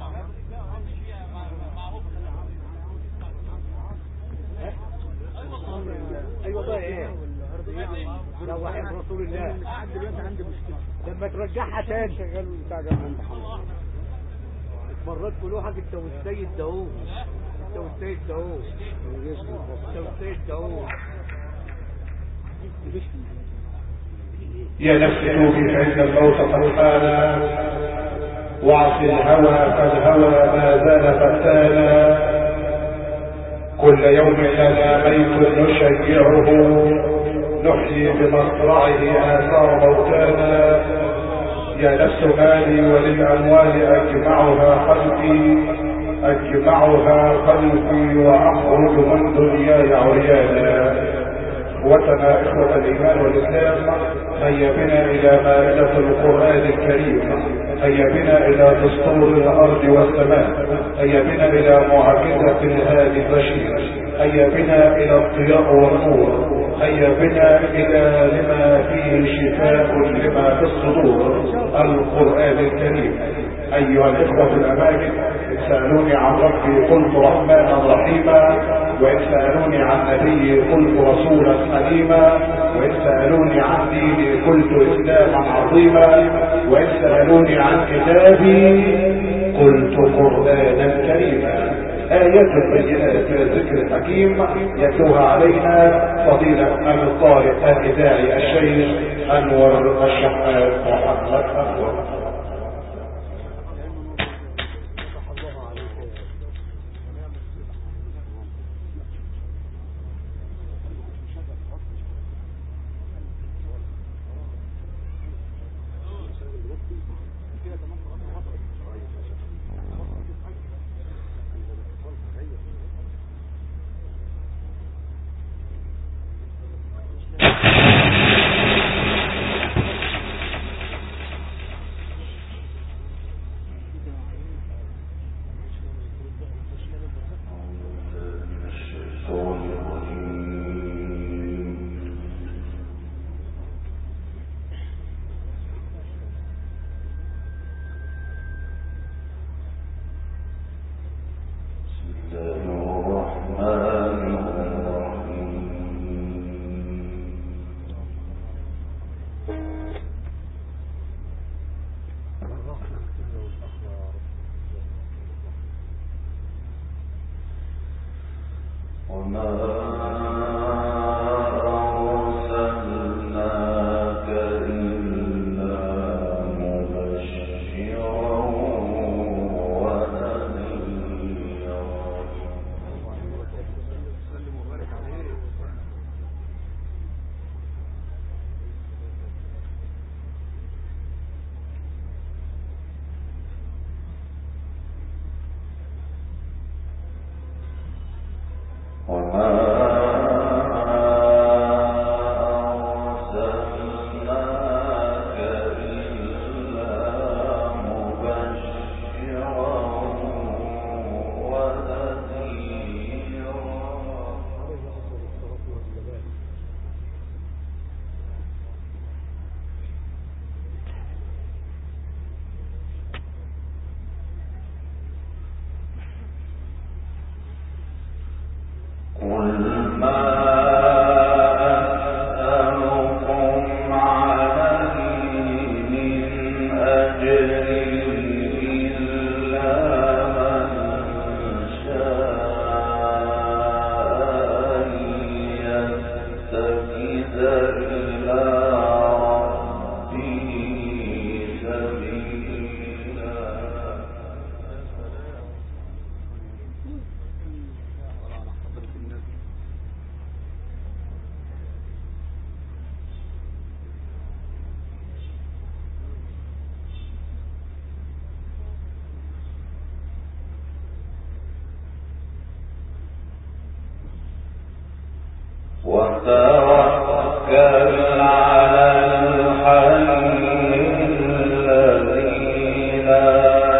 ايوه بقى ايه لو واحد رسول الله دلوقتي عندي مشكله لما ترجعها تاني شغال بتاع جنب مرات كل واحد انت والسيد داوود انت والسيد داوود انت والسيد داوود يا نفس توبي فإن الموت قد حان وعص الهوى فالهوى ما زال فتانا كل يوم لنا بيت نشيعه نحيي بمصرعه آثار موتانا يا نفس مالي وللأموال أجمعها خلفي وأخرج من دنياي عريانا وتنا إخوة الإيمان والإسلام هيا بنا إلى مائدة القرآن الكريم هيا بنا إلى دستور الأرض والسماء هيا بنا إلى معجزة الهادي البشير هيا بنا إلى الضياء والنور هيا بنا إلى لما فيه شفاء لما في الصدور القرآن الكريم أيها الإخوة الأماجد إن سألوني عن ربي قلت رحمانا رحيما وإن سألوني عن نبي قلت رسولا حليما وإن سألوني عن ديني قلت إسلاما عظيما وإن سألوني عن كتابي قلت قرآنا كريما آيات بينات من الذكر الحكيم يتلوها علينا فضيلة القارئ الإذاعي الشيخ أنور الشحات محمد أنور. وتوكل على الحي الذي لا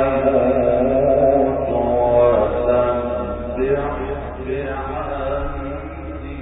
يموت وسبح بحمده.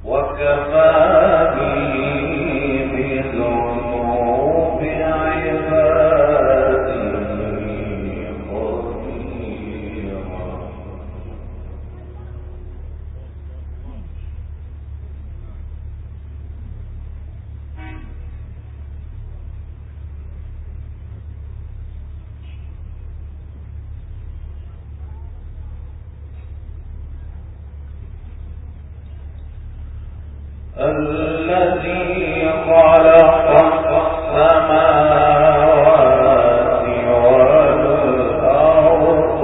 الذي خلق السماوات والأرض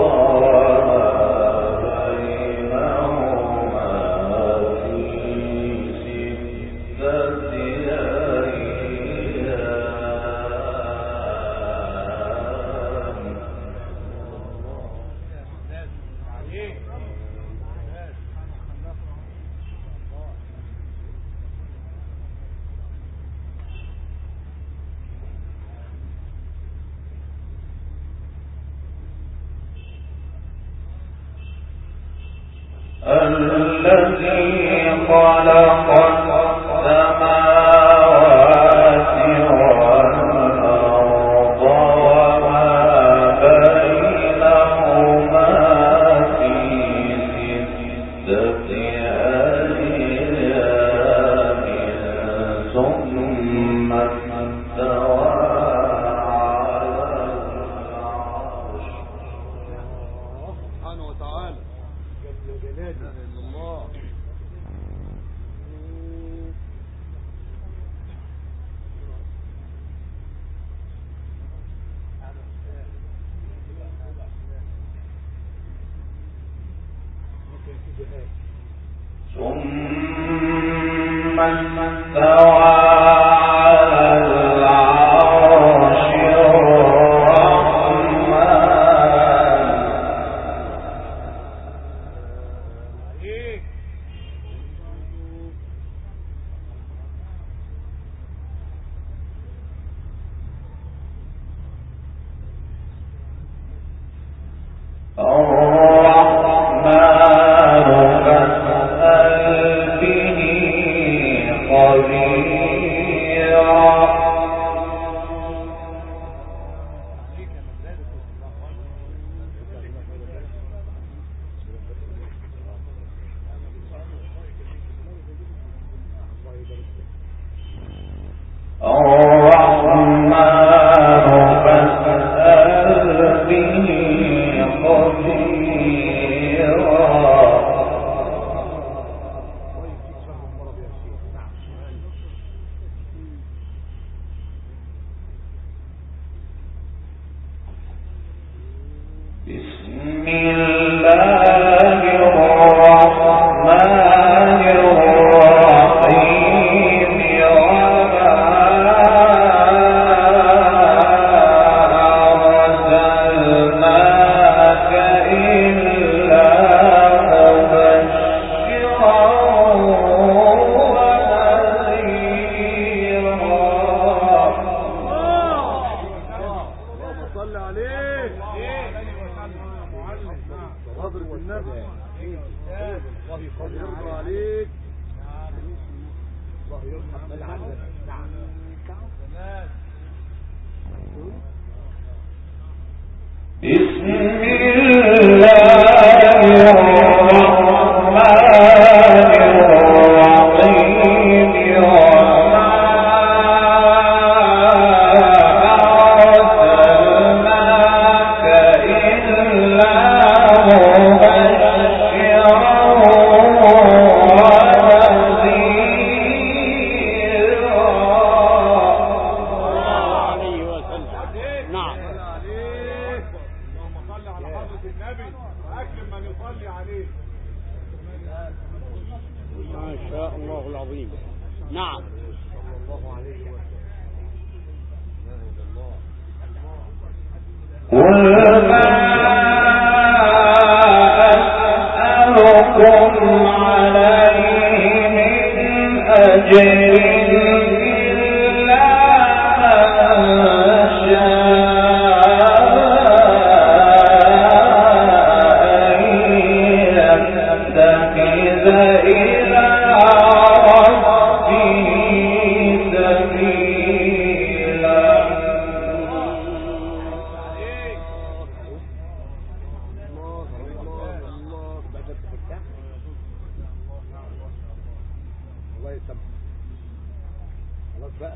وما بينهما في ستة الذي خلق السماوات والأرض وما بينهما في ستة أيام ثم استوى على العرش سبحانه وتعالى جل جلاله الله. ثم استوى على العرش إذا يسامحك. خلاص بقى.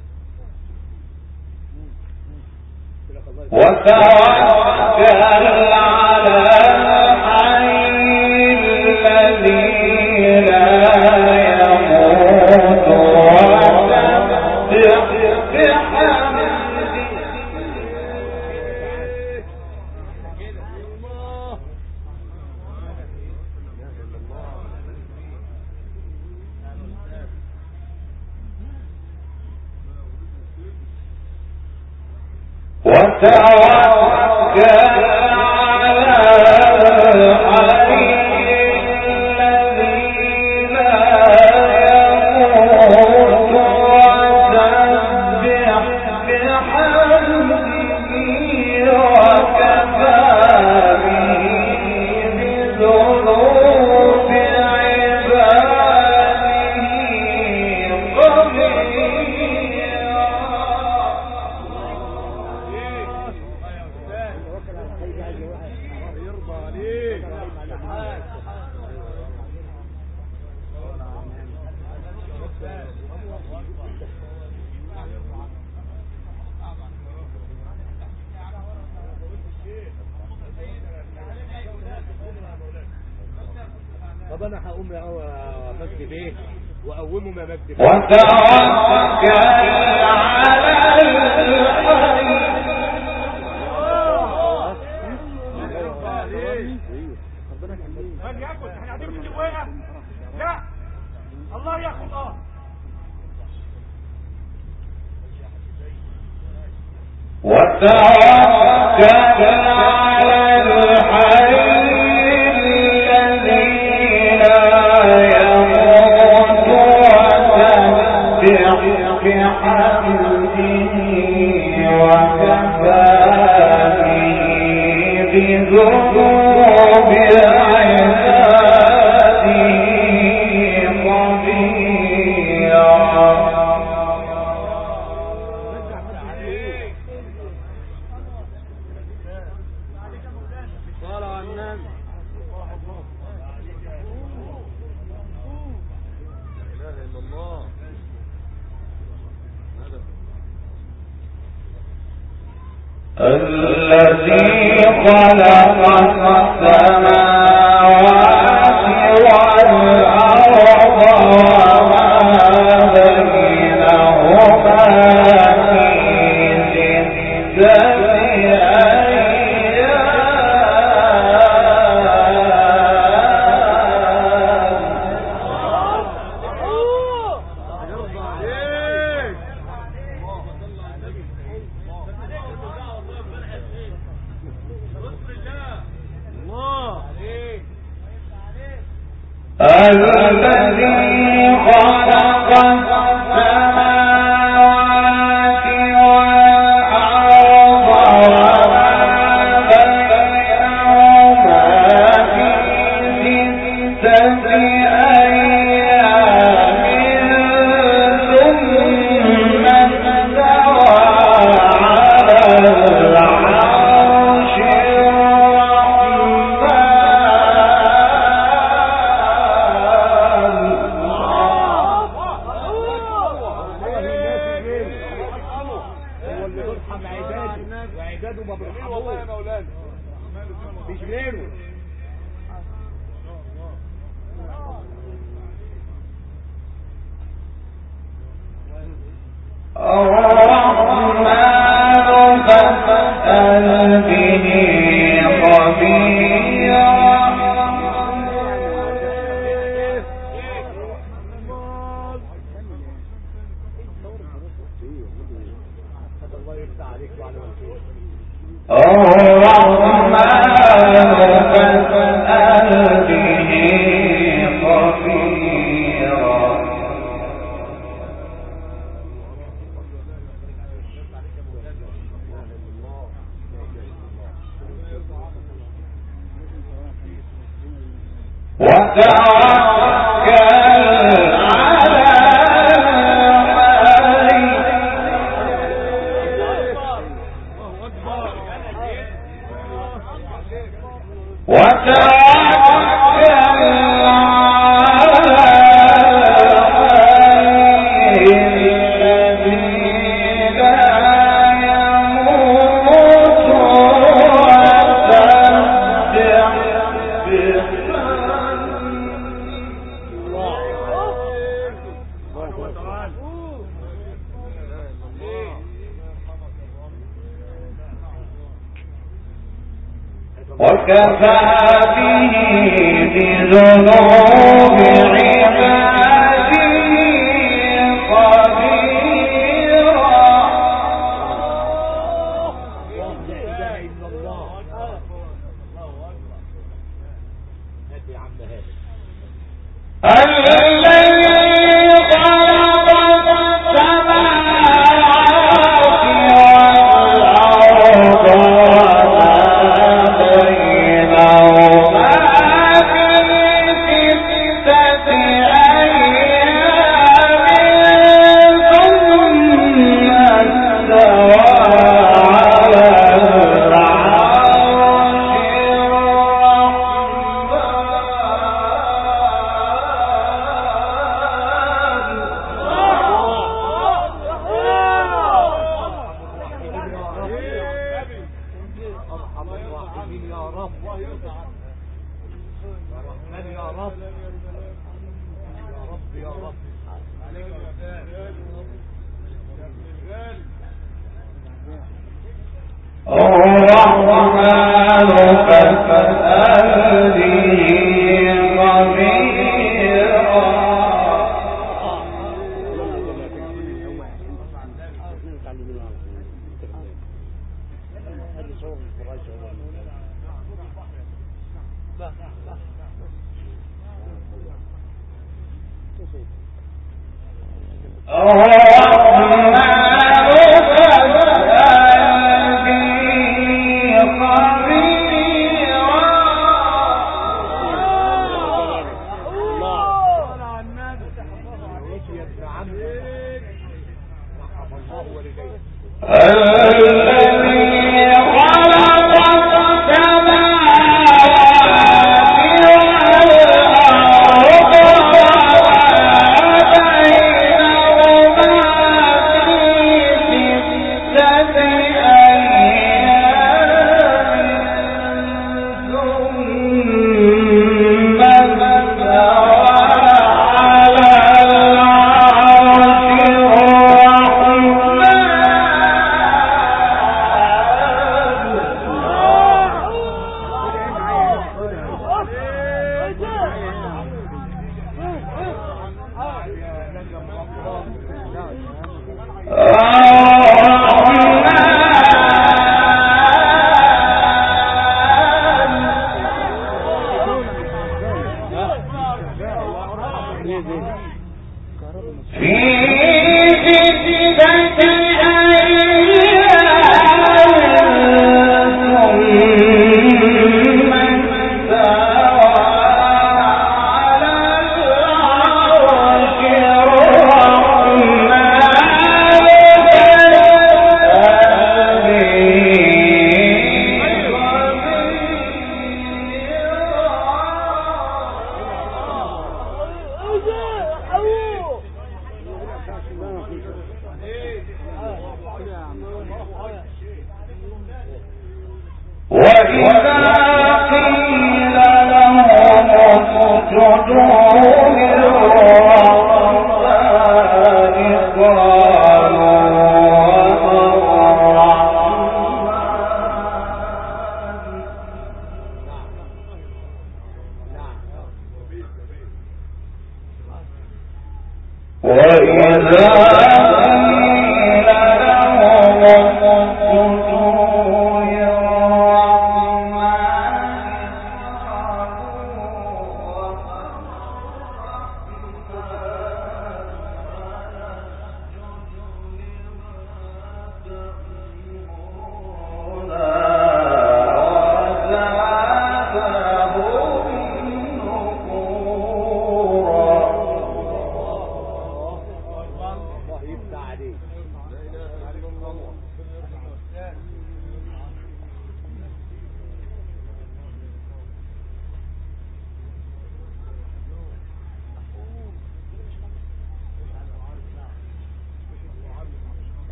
وتوكل على الحي الذي لا يموت وسبح بحمده. وتوكل على الحي الذي لا يموت وسبح بحمده وكفى به بذنوب عباده طب انا هقوم يا مجدي بيه واقومه ما مجدي بيه. وتوكل على الحي. من ياكل احنا قاعدين في الوقعه. لا الله ياخد وتوكل على الحي الذي لا يموت وسبح بحمده وكفى به بذنوب عباده خبيرا. الذي خلق السماوات والأرض وما بينهما في 6 الذي خلق السماوات والأرض وما بينهما في 6 أيام ثم استوى على العرش وعباده ما بيرحموه يا مولانا مش غيره. الرحمن فاسأل به خبيرا. الله يفتح عليك وعلى والديك. الرحمن فاسأل به خبيرا. وتوكل على وتوكل على وكفى به بذنوب عباده خبيرا.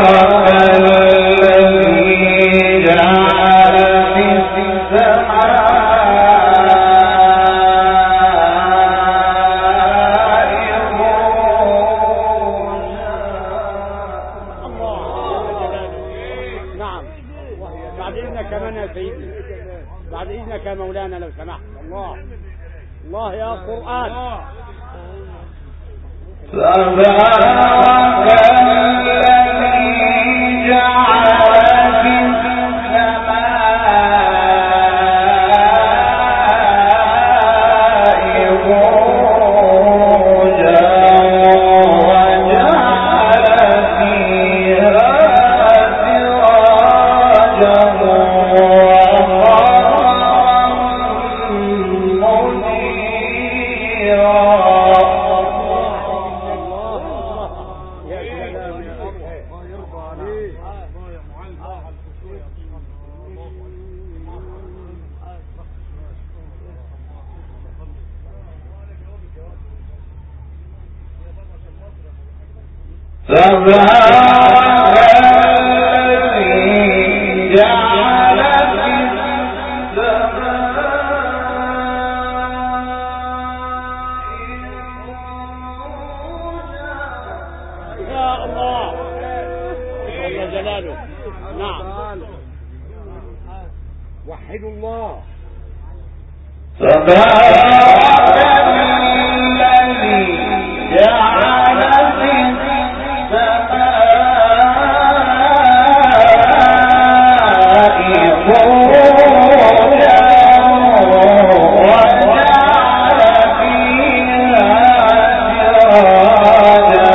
تبارك الذي جعل في السماء الله يا قرآن. تبارك الذي جعل في وحدوا الله. تبارك الذي جعل في السماء بروجا وجعل فيها سراجا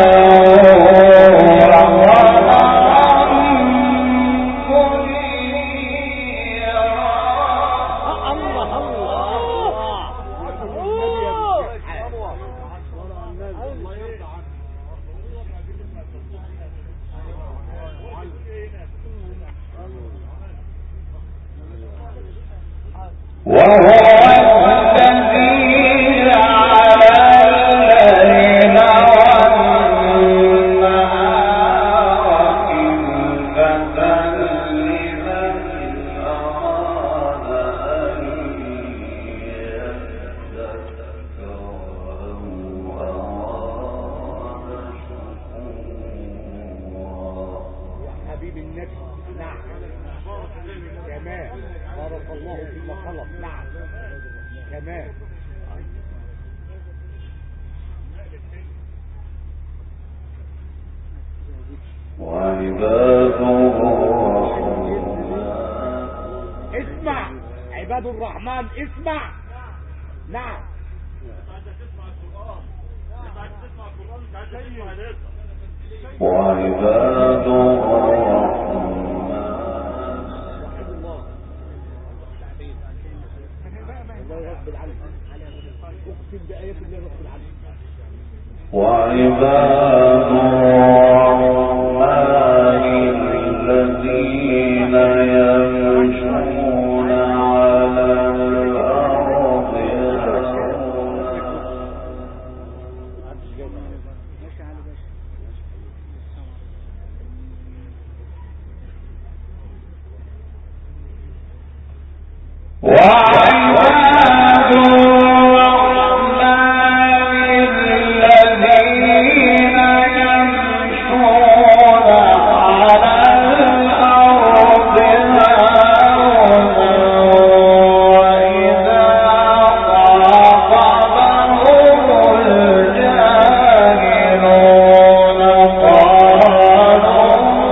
اسمع عباد الرحمن اسمع. نعم وعباد الرحمن رب العالمين اقسم بآيات الله رب العالمين. وعباد الرحمن الذين يمشون على الأرض وعباد الرحمن الذين يمشون على الأرض هونا وإذا خاطبهم الجاهلون قالوا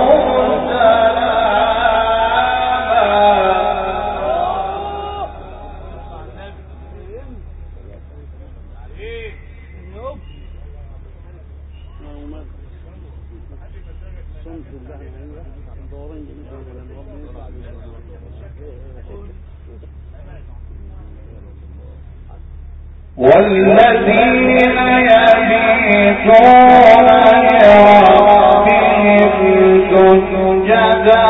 والذين يبيتون لربهم سجدا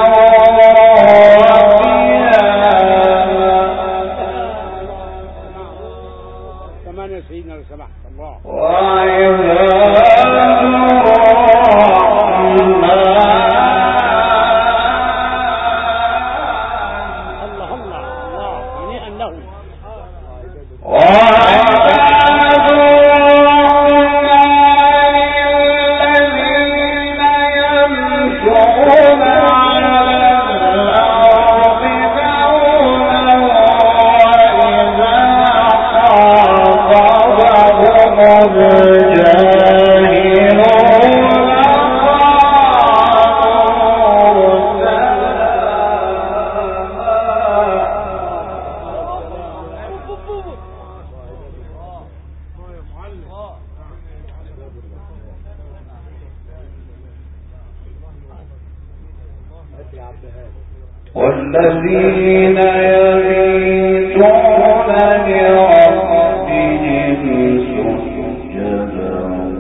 وقياما. كمان يا سيدنا لو سمحت. الله وعباد والذين يبيتون لربهم سجدا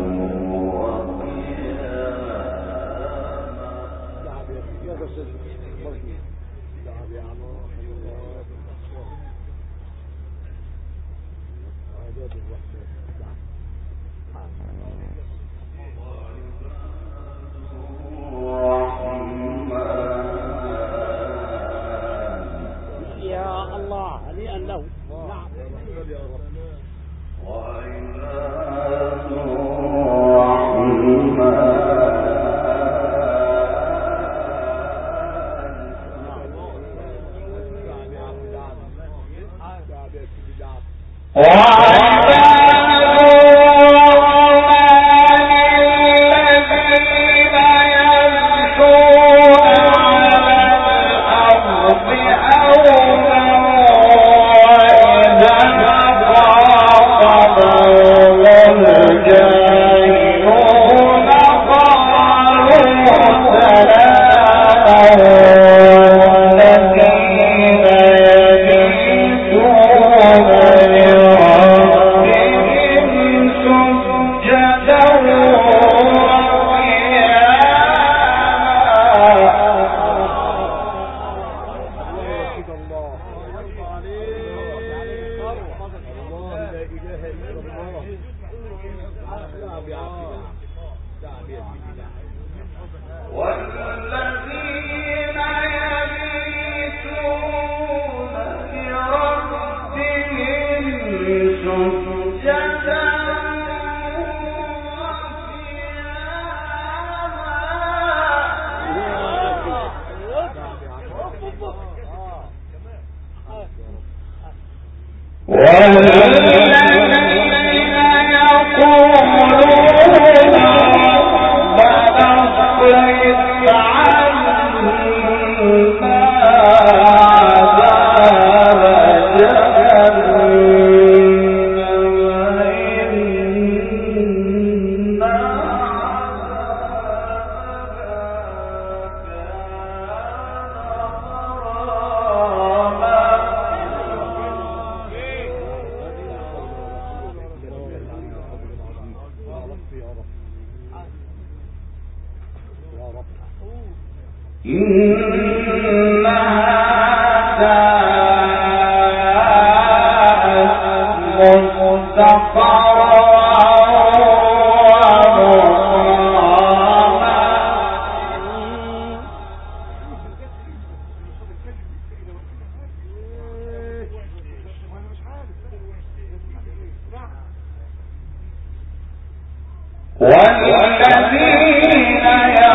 والذين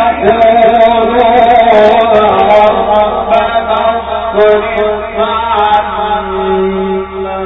يقولون ربنا اصرف عنا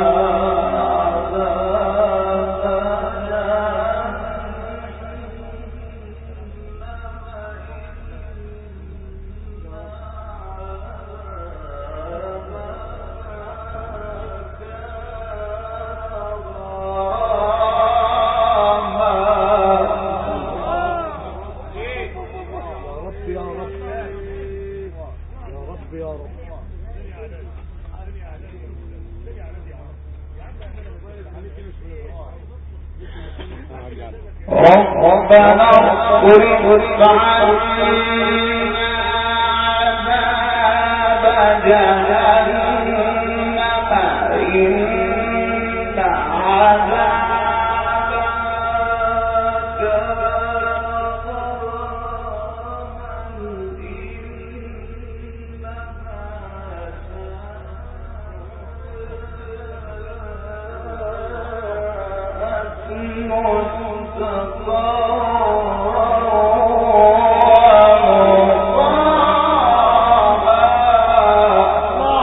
ربنا اصرف عنا عذاب جهنم إن عذابها كان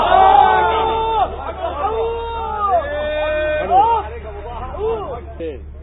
ايه